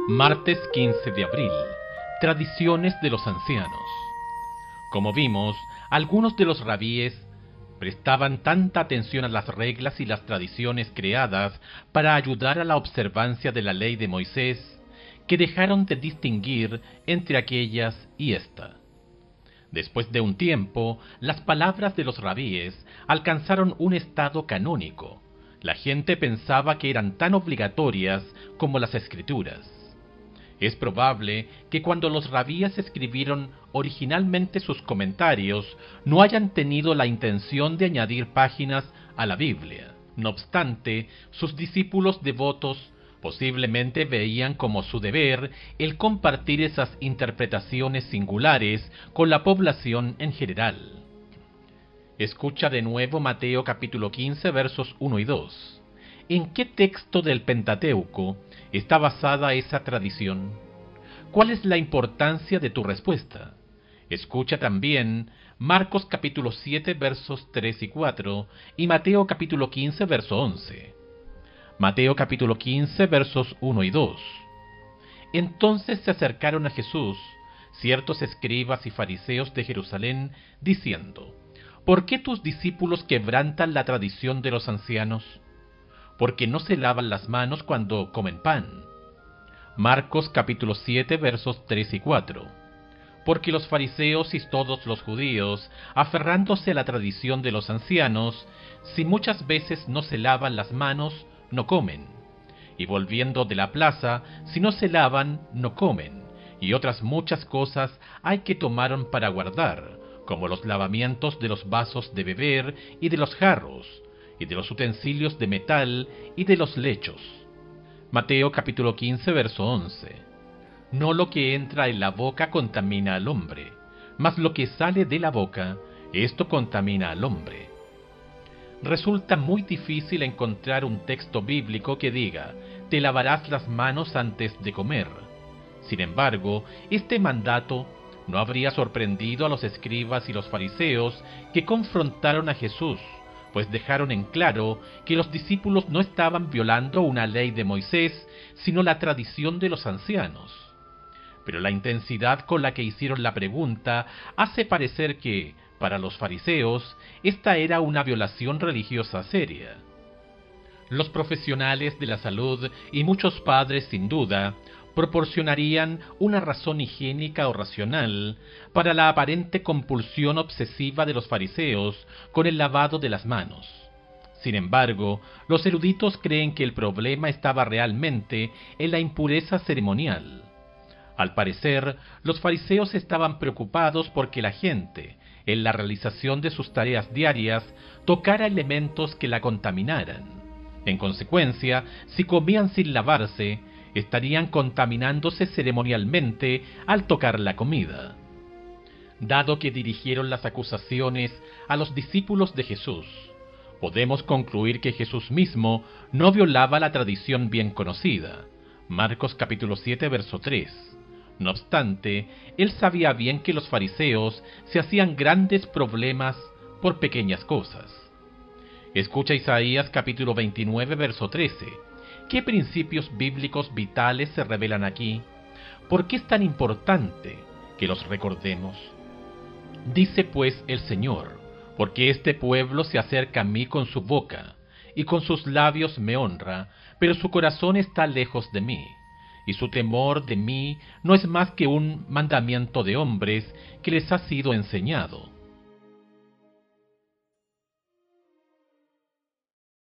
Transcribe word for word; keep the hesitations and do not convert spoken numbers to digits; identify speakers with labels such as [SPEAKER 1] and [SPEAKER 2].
[SPEAKER 1] Martes quince de abril. Tradiciones de los ancianos. Como vimos, algunos de los rabíes prestaban tanta atención a las reglas y las tradiciones creadas para ayudar a la observancia de la ley de Moisés, que dejaron de distinguir entre aquellas y esta. Después de un tiempo, las palabras de los rabíes alcanzaron un estado canónico. La gente pensaba que eran tan obligatorias como las escrituras. Es probable que cuando los rabíes escribieron originalmente sus comentarios no hayan tenido la intención de añadir páginas a la Biblia. No obstante, sus discípulos devotos posiblemente veían como su deber el compartir esas interpretaciones singulares con la población en general. Escucha de nuevo Mateo capítulo quince versos uno y dos. ¿En qué texto del Pentateuco está basada esa tradición? ¿Cuál es la importancia de tu respuesta? Escucha también Marcos capítulo siete versos tres y cuatro y Mateo capítulo quince verso once. Mateo capítulo quince versos uno y dos. Entonces se acercaron a Jesús ciertos escribas y fariseos de Jerusalén, diciendo: ¿Por qué tus discípulos quebrantan la tradición de los ancianos? Porque no se lavan las manos cuando comen pan. Marcos capítulo siete versos tres y cuatro. Porque los fariseos y todos los judíos, aferrándose a la tradición de los ancianos, si muchas veces no se lavan las manos, no comen. Y volviendo de la plaza, si no se lavan, no comen. Y otras muchas cosas hay que tomaron para guardar, como los lavamientos de los vasos de beber y de los jarros, y de los utensilios de metal y de los lechos. Mateo capítulo quince verso once. No lo que entra en la boca contamina al hombre, mas lo que sale de la boca, esto contamina al hombre. Resulta muy difícil encontrar un texto bíblico que diga: te lavarás las manos antes de comer. Sin embargo, este mandato no habría sorprendido a los escribas y los fariseos, que confrontaron a Jesús, pues dejaron en claro que los discípulos no estaban violando una ley de Moisés, sino la tradición de los ancianos. Pero la intensidad con la que hicieron la pregunta hace parecer que, para los fariseos, esta era una violación religiosa seria. Los profesionales de la salud y muchos padres, sin duda, proporcionarían una razón higiénica o racional para la aparente compulsión obsesiva de los fariseos con el lavado de las manos. Sin embargo, los eruditos creen que el problema estaba realmente en la impureza ceremonial. Al parecer, los fariseos estaban preocupados porque la gente, en la realización de sus tareas diarias, tocara elementos que la contaminaran. En consecuencia, si comían sin lavarse, estarían contaminándose ceremonialmente al tocar la comida. Dado que dirigieron las acusaciones a los discípulos de Jesús, podemos concluir que Jesús mismo no violaba la tradición bien conocida. Marcos capítulo siete verso tres. No obstante, él sabía bien que los fariseos se hacían grandes problemas por pequeñas cosas. Escucha Isaías capítulo veintinueve verso trece. ¿Qué principios bíblicos vitales se revelan aquí? ¿Por qué es tan importante que los recordemos? Dice pues el Señor: porque este pueblo se acerca a mí con su boca, y con sus labios me honra, pero su corazón está lejos de mí, y su temor de mí no es más que un mandamiento de hombres que les ha sido enseñado.